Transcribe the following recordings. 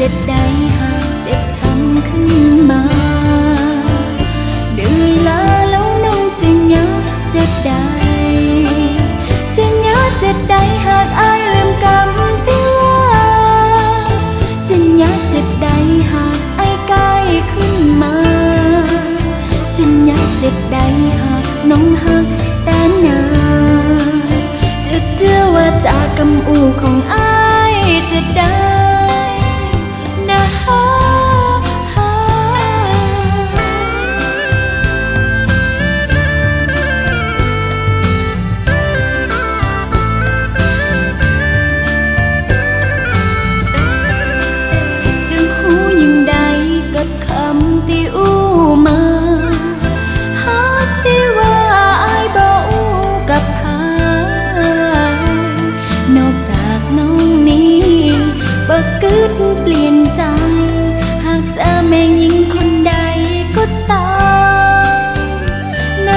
จ็ดได้หากเจ็บช้ำขึ้นมาเดือยลาแล้วน้องจะยะเจ็ดได้จะยะเจ็ดได้หากอายลืมกำที่ว่าจะยะเจ็ดได้หากอายใกล้ขึ้นมาจะยะเจ็ดได้หากน้องหักแต่นาจะเชื่อว่าจากกำอูของอายจะได้เปลี่ยนใจหากเจอแม่หญิงคนใดก็ตามนะ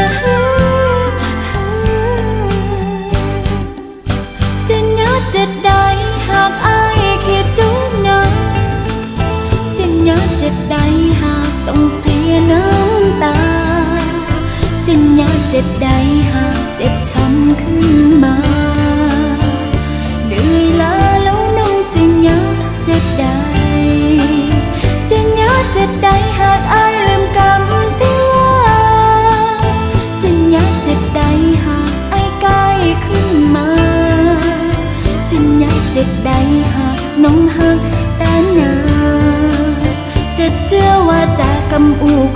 จะยะจะได้หากอายเขียดจุกนะจะยะจะได้หากต้องเสียน้ำตาจะยะจะได้หากเจ็บช้ำขึ้นมาเดือยลาแล้วน้องจะยะจะได้จะยะจะได้หากอายลืมกำที่ว่าจะยะจะได้หากอายใกล้ขึ้นมาจะยะจะได้หากน้องหักแต่นาจะเชื่อว่าจากกำอู